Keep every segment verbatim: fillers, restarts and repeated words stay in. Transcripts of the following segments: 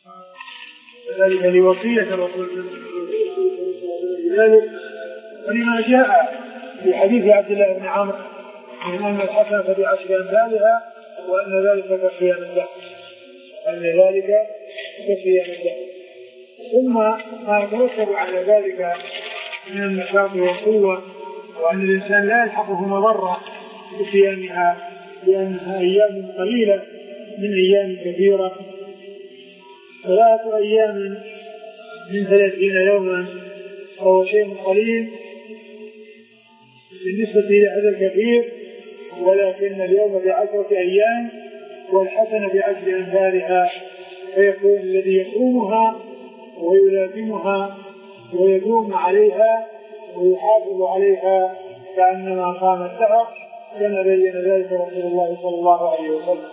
ذلك لوصية الرسول ذلك ولما جاء في حديث عبد الله بن عمرو من أن الحسنة بعشر أمثالها وأن ذلك كصيام الدهر أن ذلك كصيام الدهر. ثم ما يترتب على ذلك من النشاط والقوة وأن الإنسان لا يلحقه مضرة بصيامها لأنها أيام قليلة من أيام كثيرة. ثلاثة أيام من ثلاثين يوما وهو شيء قليل بالنسبة لهذا الكثير، ولكن اليوم بعشرة أيام والحسنة بعشر أمثالها، فيكون الذي يصومها ويلازمها ويدوم عليها ويحافظ عليها كأنما قام الدهر، كما بين ذلك رسول الله صلى الله عليه وسلم.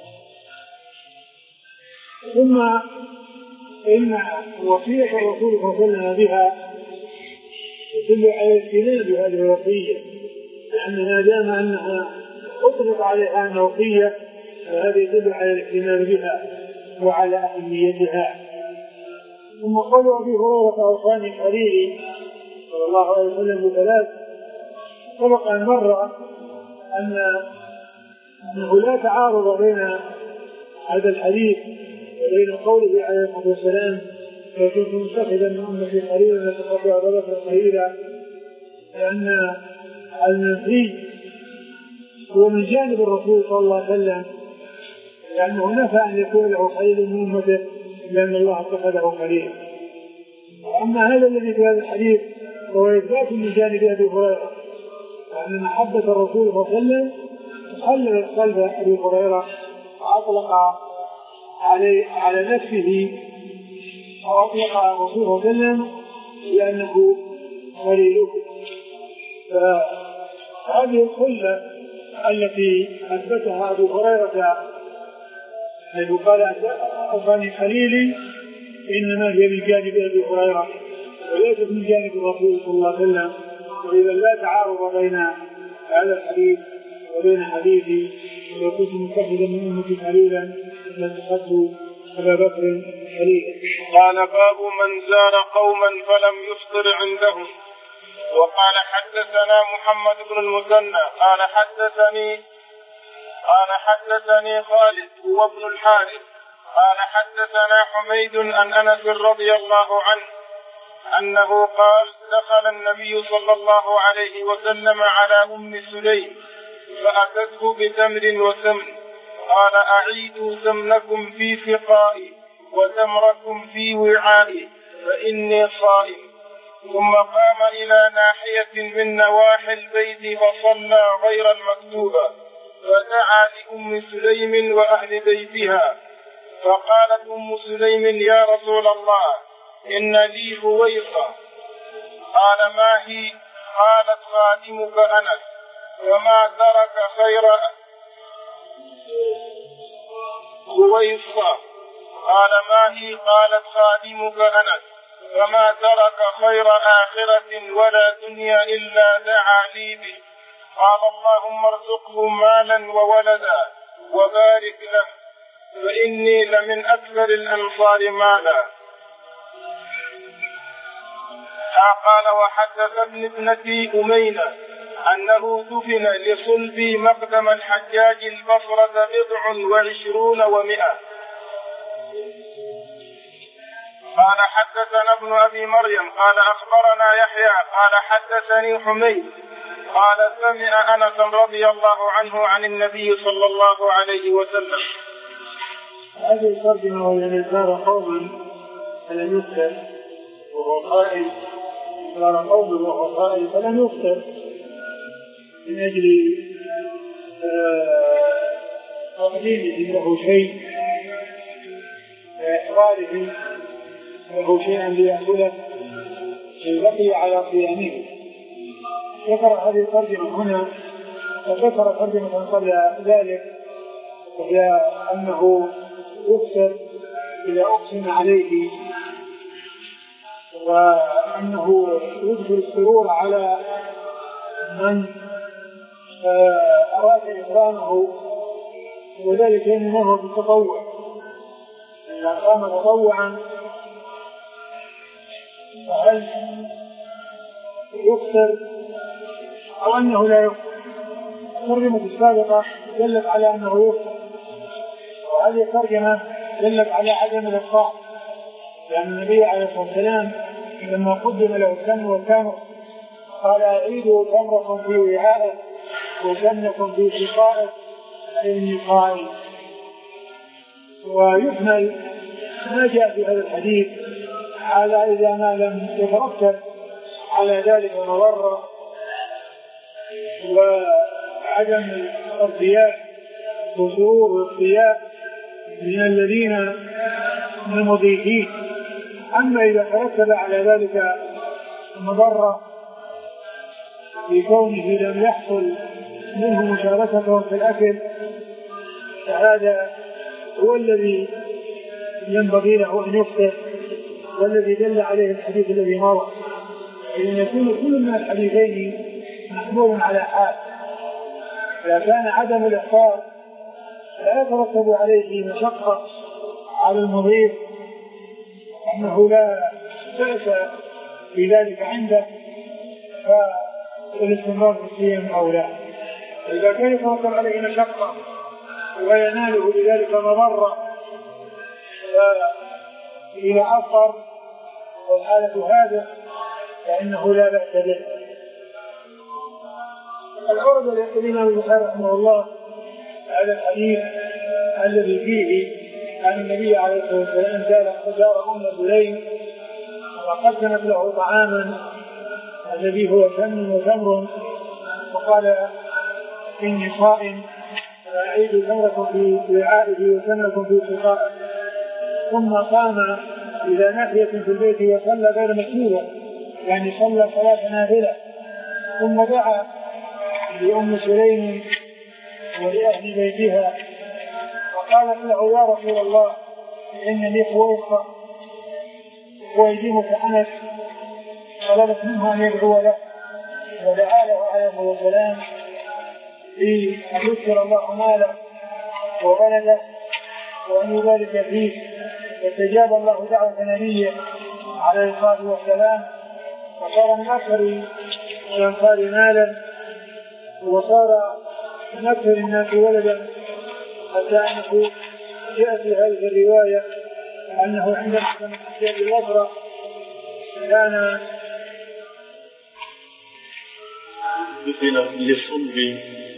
ثم إن وصية الرسول صلى الله عليه وسلم بها تدل على الاهتمام بهذه الوصية، لأن ما دام أنها أطلق عليها أنها وصية فهذا يدل على الاهتمام بها وعلى أهميتها. ثم قال أبي هريرة أوصاني خليلي صلى الله عليه وسلم بثلاث. سبق أن مر أن أنه لا تعارض بين هذا الحديث وبين قوله عليه الصلاة والسلام فكنت متخذا من أمتي قليلا لتقطع ضربا قليلا، لأن المنفي هو من جانب الرسول صلى الله عليه وسلم، لأنه نفى أن يكون له خليل من أمته لأن الله اتخذه خليلا. أما هذا الذي في هذا الحديث هو إثبات من جانب أبي هريرة، لأن محبة الرسول صلى الله عليه وسلم خلت قلب أبي هريرة وأطلق عليه على نفسه وأطلق الرسول صلى الله عليه وسلم لأنه خليله. فهذه الخلة التي أثبتها أبو هريرة حيث قال أوصاني خليلي إنما هي من جانب أبي هريرة وليست من جانب الرسول صلى الله عليه وسلم، وإذا لا تعارض بين هذا الحديث وبين حديثي لو كنت متخذا من أمتي خليلا لاتخذت أبا بكر خليلا. قال باب من زار قوما فلم يفطر عندهم. وقال حدثنا محمد بن المثنى قال حدثني قال حدثني خالد هو ابن الحارث قال حدثنا حميد عن أنس رضي الله عنه أنه قال دخل النبي صلى الله عليه وسلم على أم سليم فأتته بتمر وسمن قال أعيدوا سمنكم في سقائي وتمركم في وعائي فإني صائم. ثم قام إلى ناحية من نواحي البيت فصلى غير المكتوبة فدعا لأم سليم وأهل بيتها فقالت أم سليم يا رسول الله إن لي هويصة. قال ما هي؟ قالت خادمك أنس وما ترك خير هويصة. قال ما هي؟ قالت خادمك أنس وما ترك خير آخرة ولا دنيا إلا دعا لي به. قال اللهم ارزقه مالا وولدا وبارك له فإني لمن أكثر الأنصار مالا. قال وحدثتني ابنتي أمينة أنه دفن لصلبي مقدم الحجاج البصرة بضع وعشرون ومئة. قال حدثنا ابن أبي مريم قال أخبرنا يحيى قال حدثني حميد قال سمع أنس رضي الله عنه عن النبي صلى الله عليه وسلم. هذه الترجمة والذي زار قوما فلم يفطر وهو قائل زار قوما وهو قائل فلم يفطر من أجل تقديمه له شيء وإحضاره له شيئا ليأكله بقي على صيامه. ذكر هذه الترجمة هنا وذكر ترجمة قبل ذلك وهي أنه يفطر إذا أقسم عليه وأنه يدخل السرور على من أراد إكرامه وذلك إنه بالتطوع إذا قام تطوعا فهل يفطر أو أنه لا يفطر؟ الترجمة السابقة دلت على أنه يفطر، وهذه الترجمة دلت على عدم الإفطار، لأن النبي عليه الصلاة والسلام لما قدم له التمر والتمر قال أعيدوا تمركم في وعائه وجنكم في شقائه فإني قائل. ويحمل ما جاء في هذا الحديث على إذا ما لم يترتب على ذلك مضرة وعدم الارتياح وسرور والارتياح من الذين المضيفين. أما إذا ترتب على ذلك مضرة بكونه لم يحصل منه مشاركته في الأكل فهذا هو الذي ينبغي له أن يفطر، والذي دل عليه الحديث الذي مر، إذن يكون كل من الحديثين محمول على حال. إذا كان عدم الإفطار لا يترتب عليه مشقة على المضيف أنه لا بأس بذلك عنده فالاستمرار في الصيام أولى. إذا كان يترتب عليه مشقة ويناله بذلك مضرة فإذا أفطر والحالة هذا فإنه لا بأس به. العرض الإمام البخاري رحمه الله هذا الحديث الذي فيه أن النبي عليه الصلاة والسلام زار أم سليم وقدمت له طعاما الذي هو سمن وتمر وقال إني صائم فأعيد تمركم في وعائه وسمنكم في سقائه، ثم قام إلى ناحية في البيت وصلى غير مكتوبة، يعني صلى صلاة نافلة، ثم دعا لأم سليم ولأهل بيتها وقالت له يا رسول الله إنني خويصة خويدمك أنس، طلبت منه أن يدعو له ودعا له عليه الصلاة والسلام في أن يذكر الله ماله وولده وأن يبارك فيه، فاستجاب الله دعوة نبيه عليه الصلاة والسلام وصار من أكثر الأنصار مالا وصار من أكثر الناس ولدا، حتى أنه جاء في هذه الرواية أنه عندما كان حسين الوفرة كان مثل للصلب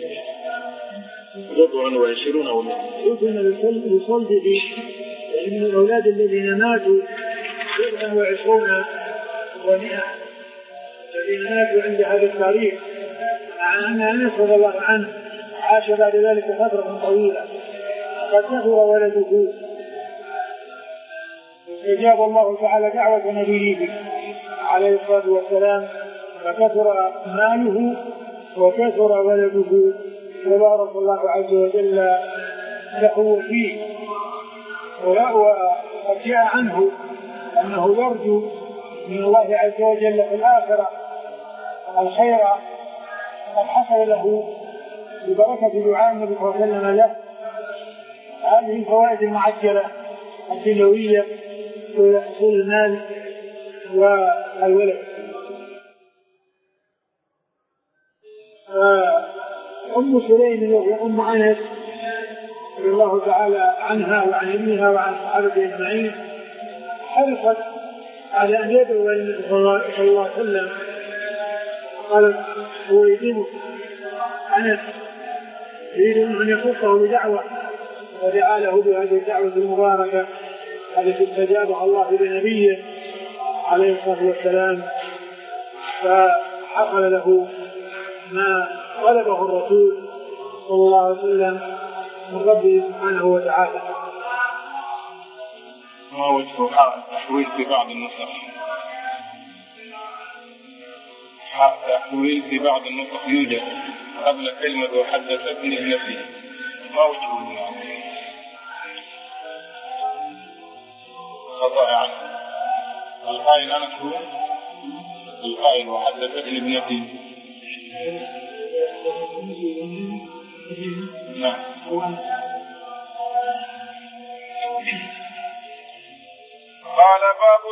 بضع وعشرون أولادا مثل لصلبه من الأولاد الذين ماتوا بضع وعشرون ومئة الذين ماتوا عند هذا التاريخ، مع أن أنس رضي الله عنه عاش بعد ذلك فترة طويلة قد كثر ولده، فاستجاب الله تعالى دعوة نبيه عليه الصلاة والسلام فكثر ماله وكثر ولده وبارك الله عز وجل له فيه. وقد جاء عنه أنه يرجو من الله عز وجل في الآخرة الخير قد حصل له ببركة دعاء النبي صلى الله عليه وسلم له. هذه الفوائد المعجلة الدنيوية وحصول المال والولد. أم سليم وهي أم أنس رضي الله تعالى عنها وعن ابنها وعن صحابته أجمعين حرصت على أن يدعو النبي صلى الله عليه وسلم، قالت هو يدينه أنس يريد أن يخصه بدعوة ودعا له بهذه الدعوة المباركة التي استجابها الله لنبيه عليه الصلاة والسلام، فحصل له ما طلبه الرسول صلى الله عليه وسلم من ربه سبحانه وتعالى. ما وجه تحويل في بعض النسخ؟ تحويل في بعض النسخ يوجد قبل كلمة وحدثتني ابنتي، ما وجهه يعني خطأ يعني القائل أنا هو القائل وحدثتني ابنتي. نعم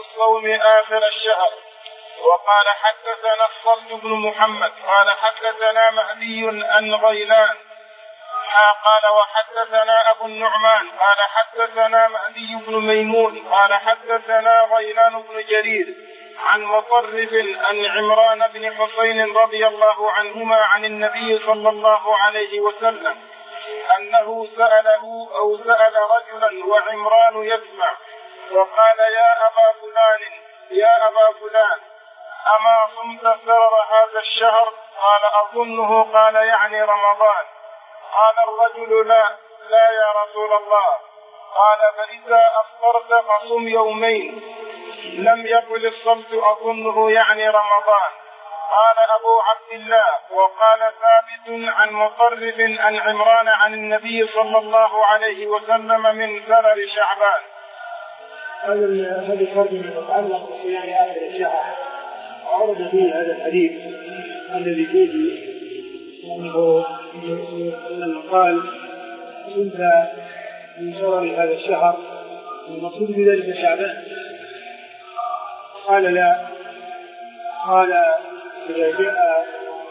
الصوم آخر الشهر. وقال حدثنا الصلت بن محمد قال حدثنا مهدي عن غيلان قال وحدثنا أبو النعمان قال حدثنا مهدي بن ميمون قال حدثنا غيلان بن جرير عن مطرف عن عمران بن حسين رضي الله عنهما عن النبي صلى الله عليه وسلم أنه سأله أو سأل رجلا وعمران يسمع وقال يا أبا فلان يا أبا فلان أما صمت سرر هذا الشهر؟ قال أظنه. قال يعني رمضان. قال الرجل لا لا يا رسول الله. قال فإذا أفطرت فصم يومين. لم يقل الصمت أظنه يعني رمضان. قال أبو عبد الله وقال ثابت عن مطرف عن عمران عن النبي صلى الله عليه وسلم من سرر شعبان. هذا الترجمة تتعلق بصيام آخر الشهر. عرض فيه هذا الحديث الذي فيه أنه قال كنت من شرر هذا الشهر المقصود بذلك شعبان. قال لا. قال إذا جاء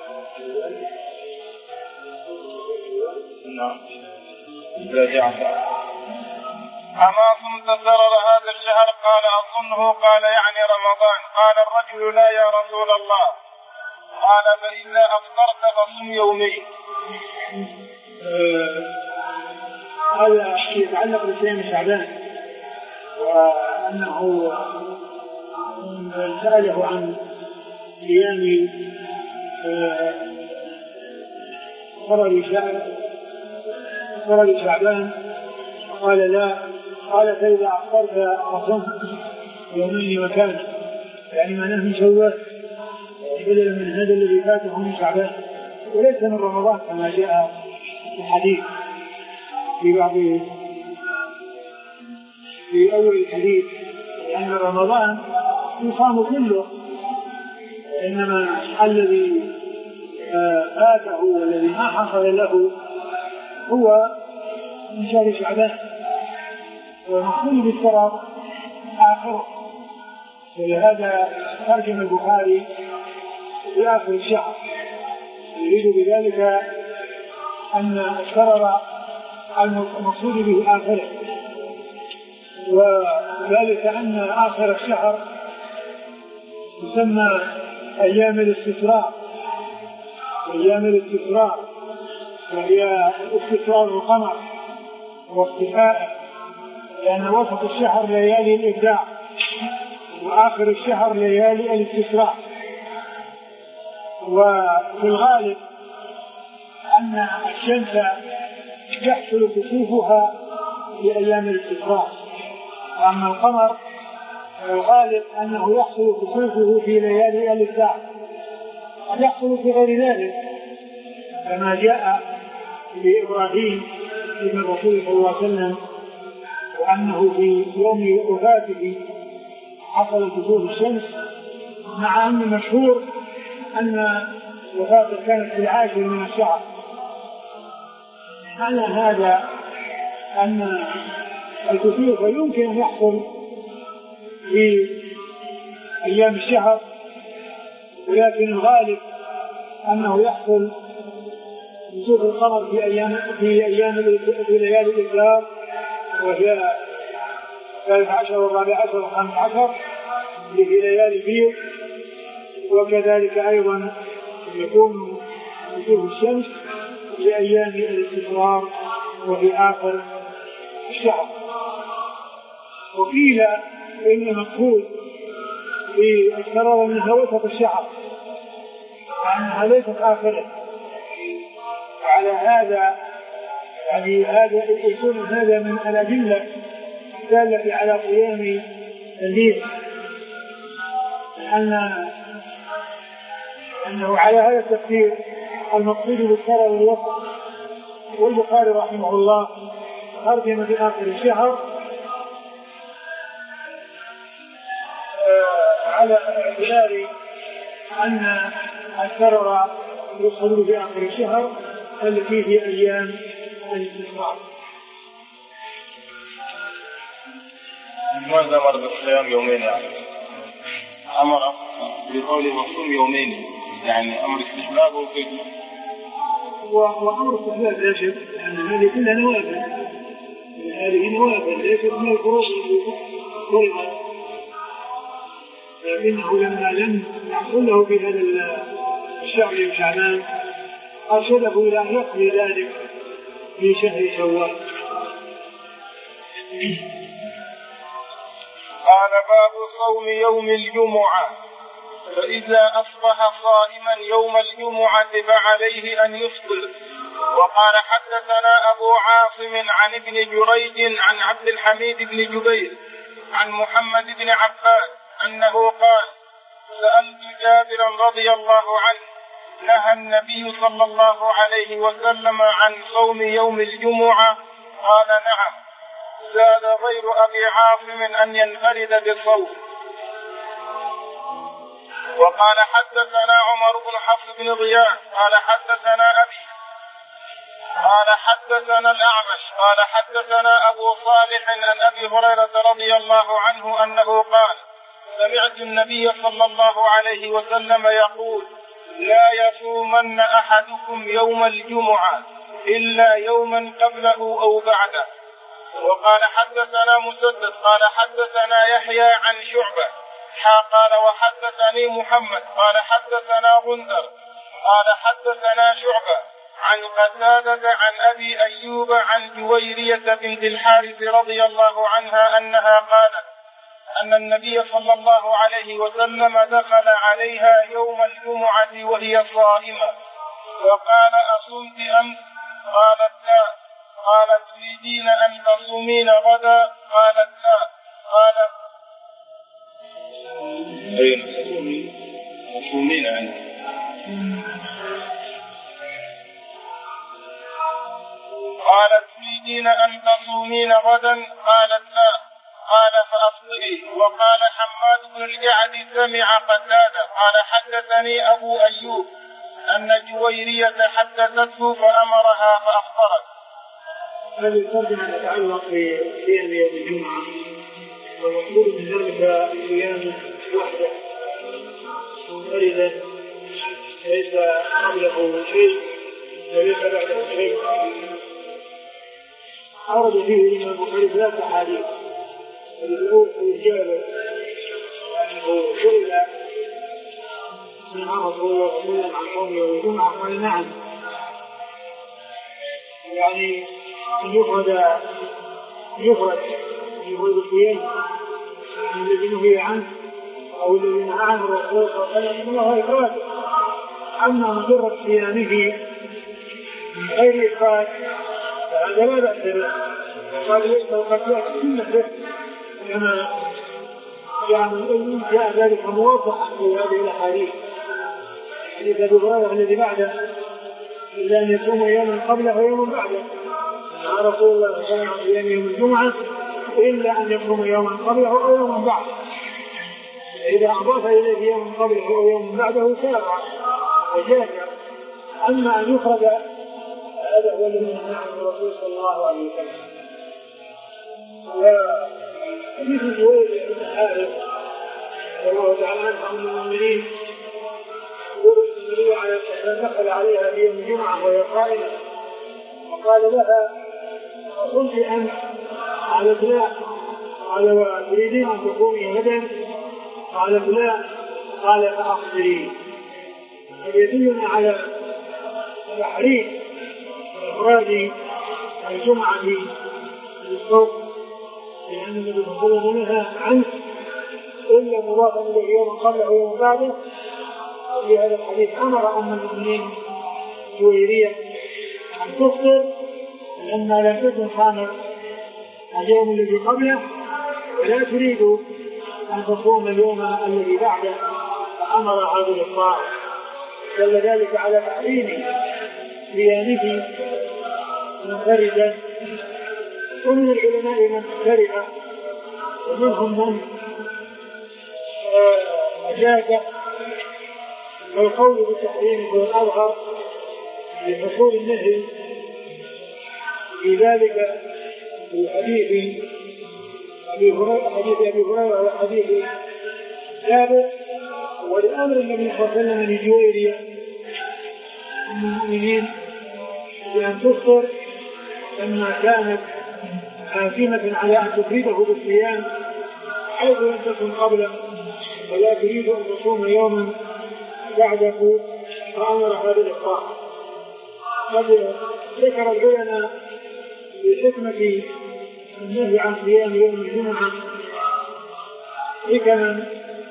نعم إذا جاء أما صمت سرر هذا الشهر؟ قال أظنه. قال يعني رمضان. قال الرجل لا يا رسول الله. قال فإذا أفطرت فصم يومين. هذا يتعلق بصيام شعبان وأنه سأله عن صيام سرر شعبان قال لا. قال فإذا أفطرت فصم يومين مكانه يعني معناه من شوال بدلا من هذا الذي فاته من شعبان وليس من رمضان كما جاء في الحديث في بعض في أول الحديث أن رمضان يصام كله إنما الذي فاته والذي ما حصل له هو من شهر شعبان ومقصود بالسرر آخره. ولهذا ترجم البخاري في آخر الشهر يريد بذلك أن السرر المقصود به آخره وذلك أن آخر الشهر يسمى أيام الاستسرار. أيام الاستسرار وهي استسرار القمر واختفاءه لأن وسط الشهر ليالي الإبداع وآخر الشهر ليالي الاستسراء. وفي الغالب أن الشمس يحصل كسوفها في أيام الاستسراء وأما القمر الغالب أنه يحصل كسوفه في ليالي الإبداع. يحصل في غير ذلك كما جاء لإبراهيم ابن الرسول صلى الله عليه وسلم وأنه في يوم وفاته حصل كسوف الشمس مع أن مشهور أن وفاته كانت في العاشر من الشهر. معنى هذا أن الكسوف يمكن أن يحصل في أيام الشهر ولكن الغالب أنه يحصل كسوف القمر في أيام في أيام في ليالي الإبدار وهي الثالث عشر والرابع عشر والخامس عشر في ليالي البيض. وكذلك أيضا يكون كسوف الشمس في أيام الاستقرار وفي آخر الشهر. وقيل إن المقصود في السرر أنها وسط الشهر وأنها ليست آخره. وعلى هذا يعني هذا يكون هذا من الأدلة الدالة على قيام الليل أن أنه على هذا التفسير المقصود بالسرر الوسط. والبخاري رحمه الله ترجم في آخر الشهر على اعتبار أن السرر يدخل في آخر الشهر التي في أيام الاستسقاء. ماذا مرض الصيام يومين يعني؟ أمر بقوله وصوم يومين، يعني أمر استحباب وكيف؟ وأمر استحباب لا شك أن هذه كلها نوافل، هذه نوافل ليست من الفروض فرضا، لكنه لما لم يحصل له في هذا الشهر من شعبان أرشده إلى أن يقضي ذلك في شهر شوال. قال باب صوم يوم الجمعة. فإذا أصبح صائما يوم الجمعة فعليه أن يفطر. وقال حدثنا أبو عاصم عن ابن جريج عن عبد الحميد بن جبير عن محمد بن عباس أنه قال سألت جابرا رضي الله عنه نهى النبي صلى الله عليه وسلم عن صوم يوم الجمعة؟ قال نعم. زاد غير أبي عاصم أن ينفرد بالصوم. وقال حدثنا عمر بن حفص بن غياث قال حدثنا أبي قال حدثنا الأعمش قال حدثنا أبو صالح عن أبي هريرة رضي الله عنه أنه قال سمعت النبي صلى الله عليه وسلم يقول لا يصومن أحدكم يوم الجمعة إلا يوما قبله أو بعده. وقال حدثنا مسدد قال حدثنا يحيى عن شعبة قال وحدثني محمد قال حدثنا غندر قال حدثنا شعبة عن قتادة عن أبي أيوب عن جويرية بنت الحارث رضي الله عنها أنها قالت أن النبي صلى الله عليه وسلم دخل عليها يوم الجمعة وهي صائمة وقال أصمت أمس؟ قالت لا. قالت تريدين أن تصومين غدا؟ قالت لا. قالت أين تصومين أنت؟ قالت تريدين أن تصومين غدا؟ قالت لا. قال فأفطري. وقال حماد بن الجعد سمع قتادة قال حدثني أبو أيوب أن جويرية حدثته فأمرها فأفطرت. هذه الترجمة تتعلق بصيام يوم الجمعة، والمقصود من ذلك صيام وحده منفردا ليس قبله شيء وليس بعده شيء. أورد فيه الإمام البخاري ثلاث أحاديث. الأول في جابر أنه سئل من رسول الله صلى الله عليه وسلم عن صوم يوم الجمعة قال نعم، يعني أن يفرد يفرد يفرد الصيام الذي نهي عنه أو الذي نهى عنه الرسول صلى الله عليه وسلم إنه إفراد. أما مجرد صيامه من غير إفراد فهذا لا بأس به، قال ليس وقد يأتي سنته كما يعني جاء ذلك موضحا في هذه الأحاديث. حديث أبي هريرة الذي بعده إلا أن يصوم يوما قبله ويوما بعده، قال رسول الله صلى الله عليه وسلم صيام يوم الجمعة إلا أن يصوم يوما قبله أو يوما بعده. إذا أضاف إليه يوما قبله أو يوما بعده سارع وجاز. أما أن يخرج هذا هو الذي نهى عنه الرسول صلى الله عليه وسلم. وحديث جويرية بنت الحارث رضي الله تعالى عنها أم المؤمنين يقول النبي عليه الصلاة والسلام دخل عليها في يوم الجمعة وهي قائمة وقال لها قلت أنت؟ قالت لا. قال تريدين أن تقومي غدا؟ قالت لا. قال فأخبري. يدلنا على تحريم إفراد الجمعة بالصوم، لأن النبي صلى الله عليه وسلم نهى عنه إلا مضافا إليه يوم قبله ويوم بعده. في هذا الحديث أمر أم المؤمنين جويرية أن تفطر لما لم تكن صامت اليوم الذي قبله لا تريد أن تصوم اليوم الذي بعده، فأمر هذا الإفطار. دل ذلك على تحريم صيامه منفردا. ومن العلماء من فرع ومنهم من أجاز، والقول بالتحريم هو الأظهر لحصول النهي في ذلك في حديث أبي هريرة حديث أبي هريرة وحديث جابر ولأمر النبي صلى الله عليه وسلم لجويرية من المؤمنين بأن تفطر لما كانت حاكمة على أن تفيده بالصيام حيث لم تكن قبله ولا تريد أن تصوم يوما بعده فأمرها بالإفطار. قد ذكر العلماء بحكمة النهي عن صيام يوم الجمعة حكما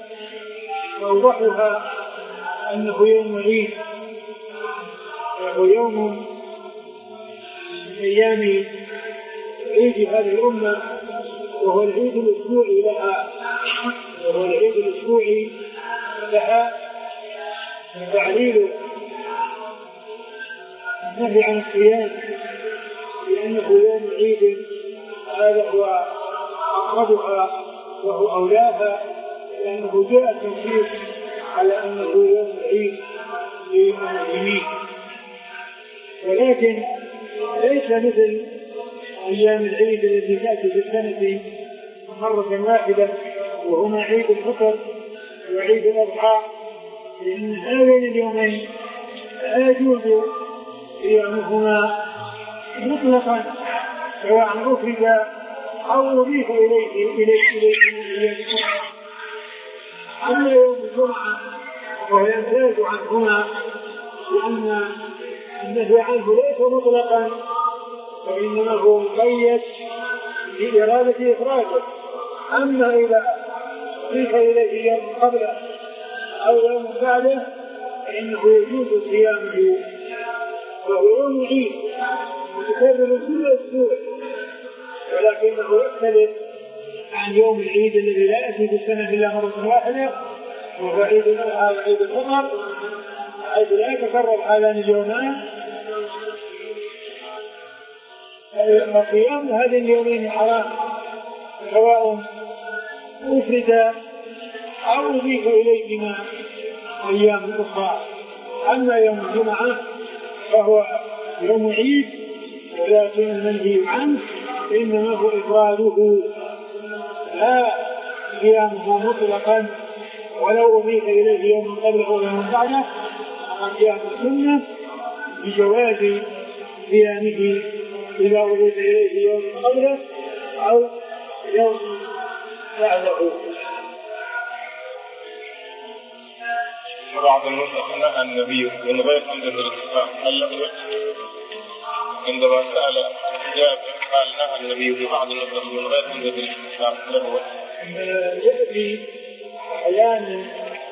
أوضحها أنه يوم عيد، وهو يوم من أيام عيد هذه الأمة، وهو العيد الأسبوعي لها وهو العيد الأسبوعي لها تعليل النهي عن الصيام لأنه يوم عيد، هذا هو أقربها وهو أولاها، لأنه جاء التنصيص على أنه يوم عيد للمسلمين، ولكن ليس مثل أيام العيد التي تأتي في السنة مرة واحدة وهما عيد الفطر وعيد الأضحى، لأن هذين اليومين لا يجوز صيامهما مطلقا سواء أفرد أو أضيف إليه إليه إليه. أما يوم الجمعة وهو يمتاز عنهما لأن النهي عنه ليس مطلقا فإنما هو مقيد بإرادة إخراجه، أما إذا أضيف إليه يوم قبله أو يوم بعده فإنه يجوز صيامه، وهو يوم عيد متكرر كل أسبوع، ولكنه يختلف عن يوم العيد الذي لا يأتي في السنة إلا مرة واحدة وهو عيد الأضحى وعيد الفطر، حيث لا يتكرر هذان اليومان. فصيام هذين اليومين حرام سواء أفرد أو أضيف إليهما أيام أخرى. أما يوم الجمعة فهو يوم عيد ولكن المنهي عنه إنما هو إفراده لا قيامه مطلقا، ولو أضيف إليه يوم قبله أو يوم بعده فقد جاءت السنة بجواز قيامه إذا أضيف إليه يوم قبله أو يوم بعده. بعض النسخ نهى النبي من غير حمد الاتفاق، هل له عندما سأل جابر قال نهى النبي في بعض النسخ من غير حمد الاتفاق له؟ يأتي أحيانا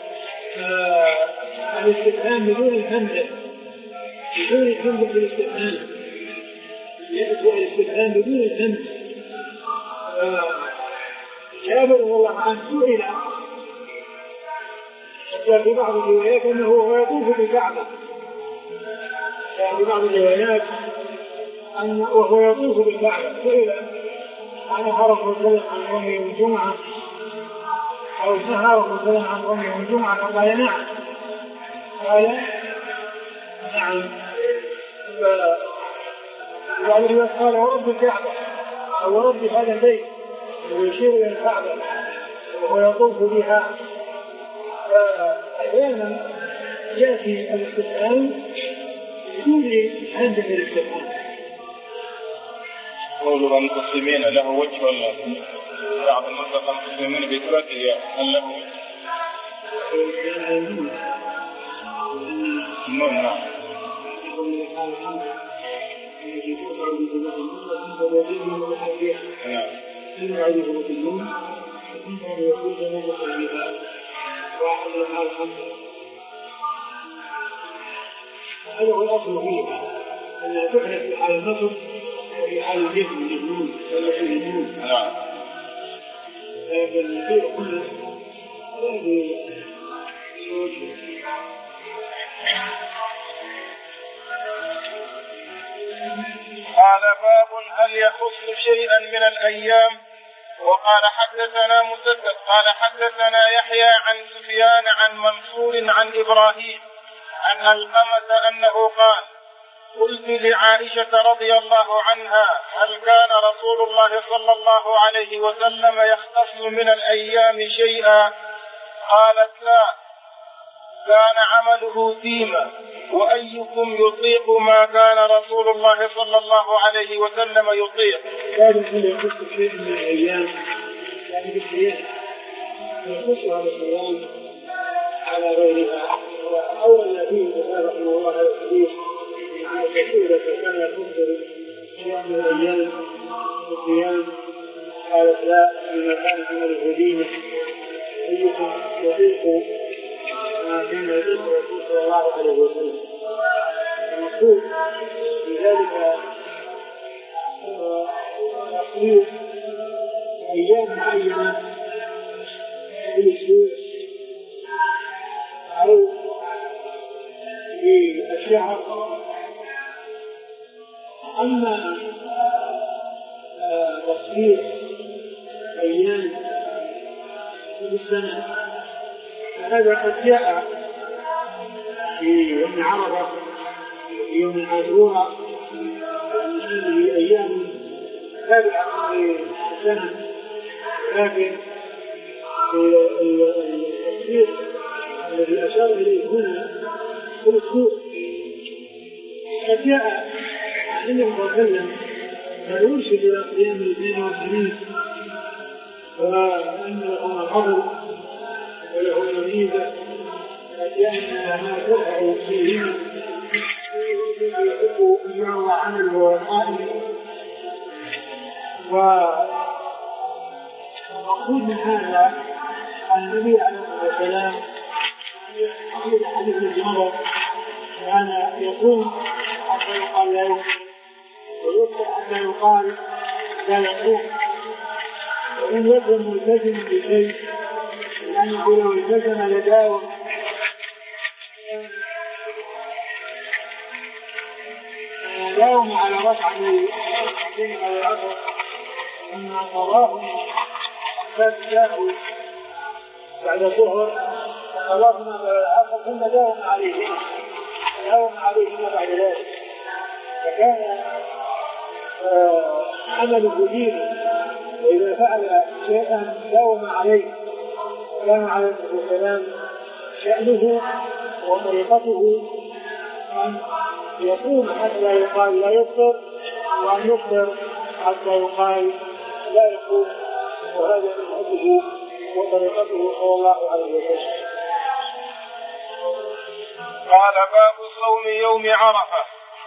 الاستفهام بدون الحمد بدون الحمد في الاستفهام، يأتي الاستفهام بدون الحمد. جابر رضي الله عنه سئل في بعض الروايات أنه هو يطوف بالكعبة، في بعض الروايات أنه وهو يطوف بالكعبة سئل عن حرف الصلاة عن رمي الجمعة أو نهى الصلاة عن رمي الجمعة فقال نعم، قال نعم. وعلى الروايات قال ورب الكعبة أو ورب هذا البيت ويشير إلى الكعبة وهو يطوف بها. فأحيانا يأتي الاستفهام بدون هندسة الاستفهام. قول المسلمين له وجه ولا بعض المنطقة المسلمين بإثباته هل له وجه؟ نعم. هذا هو الأصل فيها أنها تحدث في حال النصر وفي حال الجسم الجنون والتي الجنون. نعم. لكن النصير كله هذه قال باب هل يخص شيئا من الأيام. وقال حدثنا مسدد قال حدثنا يحيى عن سفيان عن منصور عن إبراهيم أن القمة أنه قال قلت لعائشة رضي الله عنها هل كان رسول الله صلى الله عليه وسلم يختص من الأيام شيئا؟ قالت لا، كان عمله ديما وأيكم يطيق ما كان رسول الله صلى الله عليه وسلم يطيق. هذا هو يخص شيء من الأيام يعني بالحياة يخصها بالصيام على غيرها. وأول نبي رحمه الله هذا الحديث عن كثيرة كان يفسر شيئا من الأيام بالصيام قالت لا بما كان عمله دينه أيكم يطيق ما كان يطيق الرسول صلى الله عليه وسلم. المقصود في ذلك هو تقرير أيام معينة في الأسبوع أو في الشهر. أما تقرير أيام في السنة فهذا قد جاء في يوم عرفة في يوم عاشوراء هذه أيام تابعة في السنة. لكن التفسير الذي أشار إليه هنا في الأسبوع قد جاء عن النبي صلى الله عليه وسلم ما يرشد إلى قيام الاثنين والخميس وأن له الفضل وله الميزة أيام ما ترفع فيهما ويحب ما هو عمل والقائل. والمقصود من هذا النبي عليه الصلاة والسلام في حديث المرض كان يصوم حتى يقال لا يوم ويفطر حتى يقال لا يصوم. وإن يكن ملتزما بشيء لأنه لو التزم لداوم داوم على رفع الدين على الأثر أما صلاة فاتجاهه بعد الظهر صلاتنا على العصر ثم داوم عليه داوم عليهما بعد ذلك فكان عمله دينه. وإذا فعل شيئا داوم عليه كان عليه الصلاة والسلام شأنه وطريقته أن يصوم حتى يقال لا يفطر وأن يفطر حتى يقال لا يقوم. وهذا منهجه وطريقته صلى الله عليه وسلم. قال باب صوم يوم عرفة.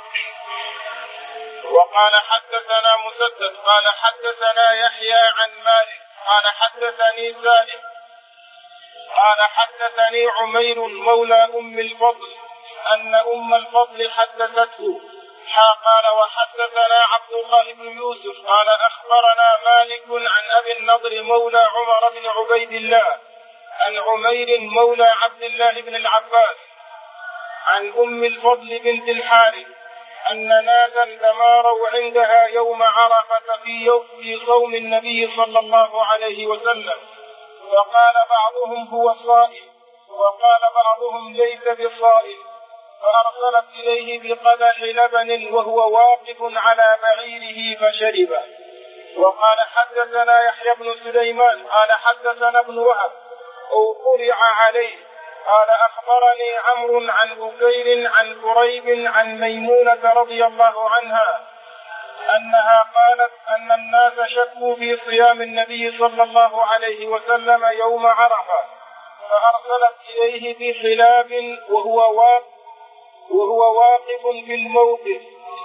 وقال حدثنا مسدد قال حدثنا يحيى عن مالك قال حدثني سالم قال حدثني عمير مولى أم الفضل أن أم الفضل حدثته حا قال وحدثنا عبد الله بن يوسف قال أخبرنا مالك عن أبي النضر مولى عمر بن عبيد الله عن عمير مولى عبد الله بن العباس عن أم الفضل بنت الحارث أن ناسا تماروا عندها يوم عرفة في يوم في صوم النبي صلى الله عليه وسلم وقال بعضهم هو صائم وقال بعضهم ليس بصائم فأرسلت إليه بقدح لبن وهو واقف على بعيره فشربه. وقال حدثنا يحيى بن سليمان قال حدثنا ابن وهب أو قرع عليه قال أخبرني عمرو عن بكير عن قريب عن ميمونة رضي الله عنها أنها قالت أن الناس شكوا في صيام النبي صلى الله عليه وسلم يوم عرفة فأرسلت إليه بخلاب وهو واقف وهو واقف في الموقف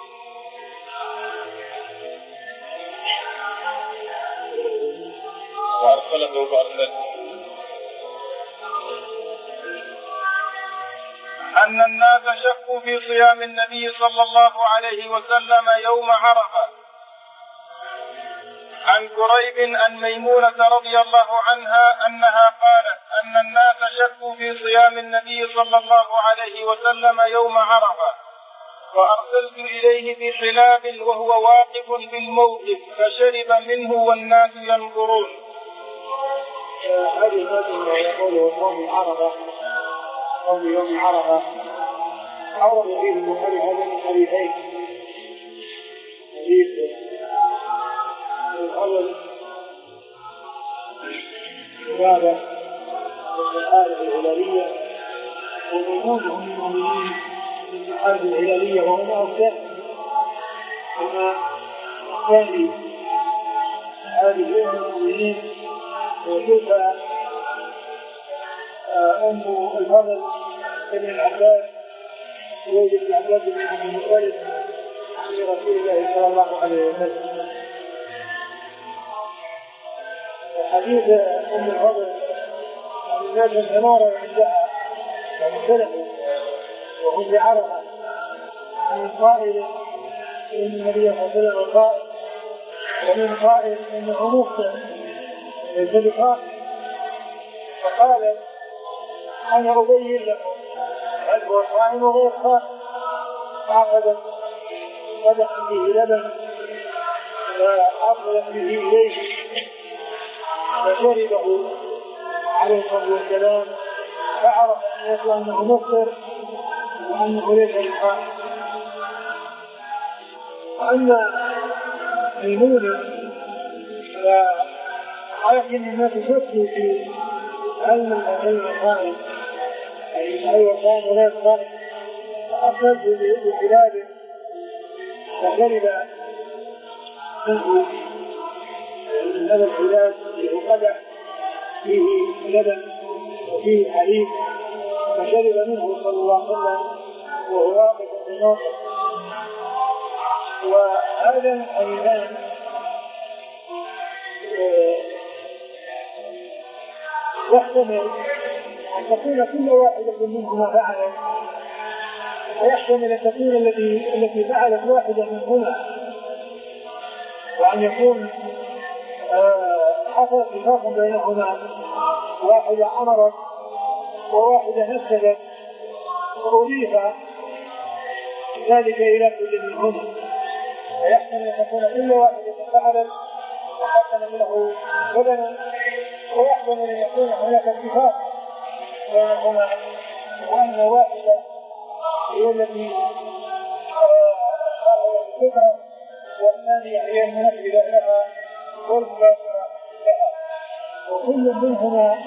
وأرسلته فأرسلته أن الناس شكوا في صيام النبي صلى الله عليه وسلم يوم عرفة عن قريب عن ميمونة رضي الله عنها أنها قالت أن الناس شكوا في صيام النبي صلى الله عليه وسلم يوم عرفة فأرسلت إليه بخلاب وهو واقف في الموقف فشرب منه والناس ينظرون. هذه الآية يقول صوم عرفة صوم يوم عرفة أورد فيه البخاري هذا من حديثين. حديث الأول عبادة من الآية الهلالية وميمون هم المؤمنين من الحرب الهلالية وهم أوسع وما الثاني هذه أم المؤمنين وشوفها أم الفضل بن العباس زوج بن عباس بن عبد المطلب لرسول الله صلى الله عليه وسلم. حديث أم الفضل عن الناس الحمارة عندها ومختلفوا وهم بعرفة من قائل إن النبي صلى الله عليه وسلم قائل ومن قائل إنه مخطئ ليس بقائل فقال أنا أبين لكم هل هو صائم وغير صائم فأخذت قدحا به لبن فأخذت به إليه فشربه عليه الصلاة والسلام فعرف أن يقول أنه مفطر وأنه ليس بقائل. وأما ميمونة فعلى الناس يشكوا في علم الأمين القائم أي أيوة كان ولا القائم فأخذ بخلاله فشرب منه من هذا الخلاف فيه قدح فيه لبن وفيه حليب فشرب منه صلى الله عليه وسلم وهو واقف في الموقف. وهذا الحديثان يحتمل أن تكون كل واحدة منهما فعلا ويحتمل أن تكون التي التي فعلت واحدة منهما وأن يكون حصل اتفاق بينهما واحدة أمرت وواحدة نفذت وأضيف ذلك إلى كل منهما ويحتمل أن تكون كل واحدة فعلت وقدم له بدنا ويحتمل أن يكون هناك اتفاق بينهما وأن واحدة هي التي أخذت الفكرة والثانية هي المنفذة لها والمباشرة لها وكل منهما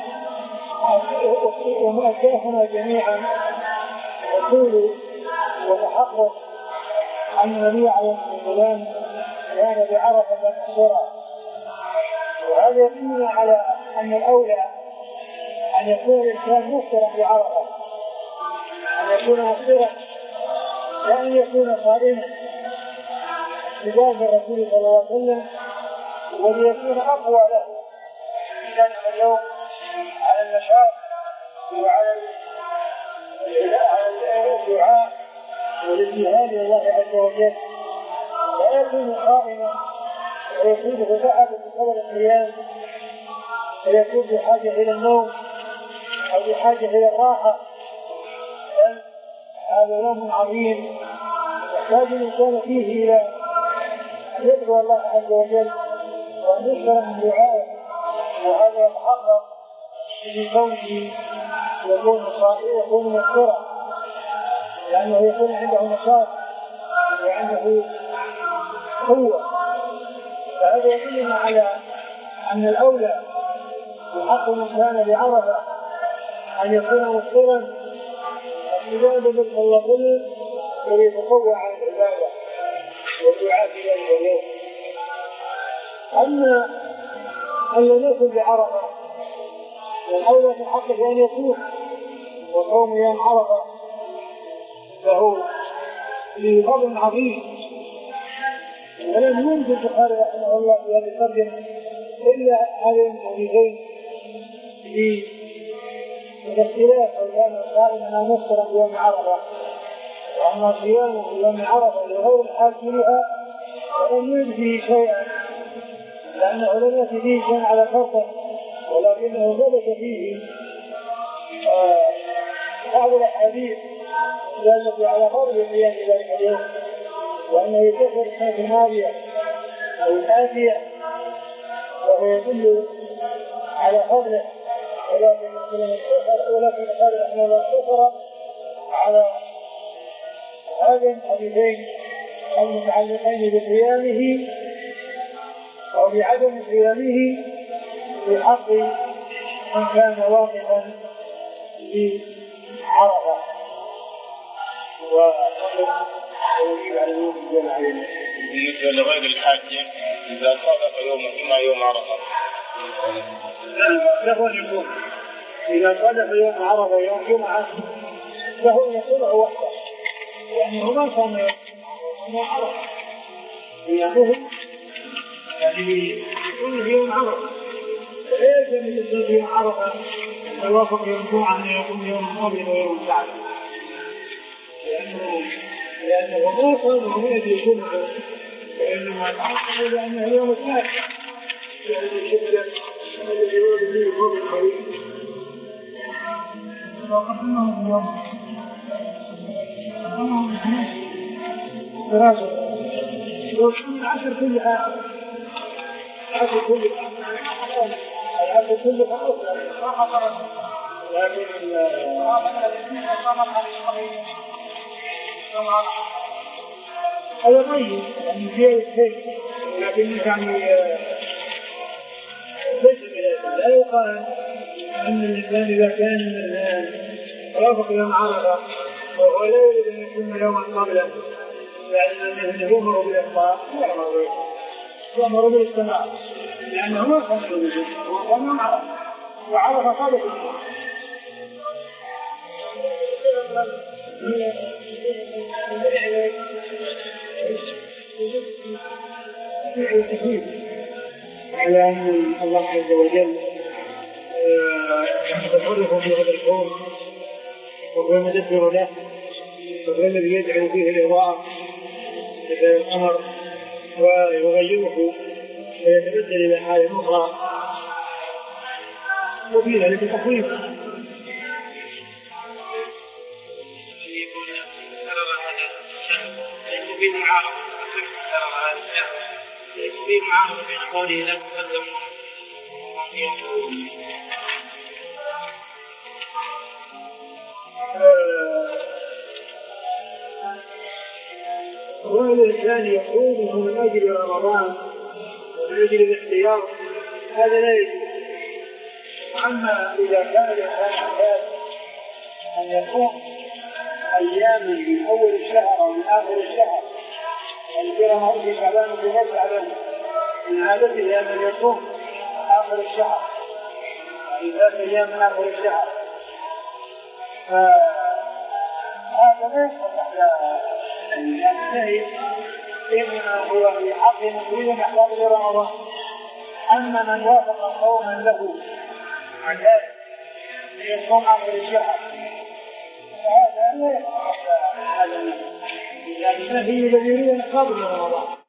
ومؤسسهما جميعا يقول وتحقق أن النبي عليه الصلاة والسلام كان بعرفة مقصورا. وهذا يدلنا على أن الأولى أن يكون الإنسان مفطرا بعرفة أن يكون مفطرا وأن يكون صائما اتباعا الرسول صلى الله عليه وسلم وليكون أقوى له في ذلك اليوم على النشاط وعلى الدعاء والاجتهاد لله عز وجل ويكون قائما ويكون بتعب بسبب القيام ويكون بحاجة إلى النوم أو بحاجة إلى الراحة. هذا يوم عظيم يحتاج الإنسان فيه إلى أن يدعو الله عز وجل وأن يكثر من دعائه وهذا يتحقق بكونه يكون صائما يكون مفطرا لأنه يكون عنده نشاط وعنده قوة. فهذا يدلنا على أن الأولى بحق من كان بعرفة أن يكون مفطرا ابتداء بالنبي صلى الله عليه وسلم وليتطوع على العبادة والدعاء في ذلك اليوم. أما أن لم يكن بعرفة والأولى في حقه أن يصوم وصوم يوم عرفة فهو لفضل عظيم ولم ينزل البخاري رحمه الله في هذه الترجمة إلا هذين الحديثين في الاختلاف أو كان صائما أو مفطرا يوم عرفة وأما صيامه يوم عرفة لغير الحاج فيها ولم يجزي شيئا لأنه لم يأتي فيه شيء على فرقه ولكنه ثبت فيه بعض الأحاديث دالت على فضل قيام ذلك اليوم وأنه يكفر السنة الماضية أو الآتية وهو يدل على فضله ولكن ولكن هذا رحمه الله اقتصر على هذين الحديثين المتعلقين بقيامه أو بعدم قيامه في حق من كان واقفا عرفة ويجب على اليوم الجمعة. بالنسبة لغير الحاج إذا صادف يوم إما يوم عرفة له أن يقول إذا صادف يوم عرفة يوم جمعة له أن يقول وحده لأنه ما كان يوم عرفة لأنه يعني يكون في يوم عرفة ليس من الذي يوم عرفة يوافق يوم جمعة أن يكون يوم قبل ويوم بعد لأنه لأنه ما كان هناك جمعة وإنما العرفة لأنه يوم الثالث يعني الشدة الذي يراد به الفضل الكريم وقدمه اليوم قدمه الاثنين دراسة وكل عشر كلها عشر كلها العشر كلها ما خطرت لكن هذا طيب يعني فيه الشيء لكن يعني ليس بذلك لا يقال أن الإنسان إذا كان رافق يوم عرفة وهو لا يريد أن يكون يوما قبله لأن أنه يؤمر بالإفطار يؤمر بالاستماع لأنه ما كان يريد وما عرف وعرف صادق على أن الله عز وجل يتصرف في هذا الكون وهو المدبر له وهو الذي يجعل فيه الإضاءة إلى القمر ويغيره ويتبدل إلى حال أخرى وفي ذلك تخويف فيه معارضة فيه معارضة بين قوله لا تقدم والإنسان يقومه من أجل رمضان ومن أجل الاختيار هذا لا يجوز. أما إذا كان الإنسان يحتاج أن يقوم أيام من أول الشهر أو من آخر الشهر يعني رمضان في شعبان في نفس عدد من عادته أن يقوم آخر الشهر يعني ثلاث أيام من آخر الشهر فهذا لا يستطيع النهي إنما هو في حق من يريد أن يحتاج لرمضان. أما من وافق قوما له عذاب ليصوم آخر الشهر فهذا لا يستطيع هذا النهي لأن النهي الذي يريد أن يحتاج لرمضان.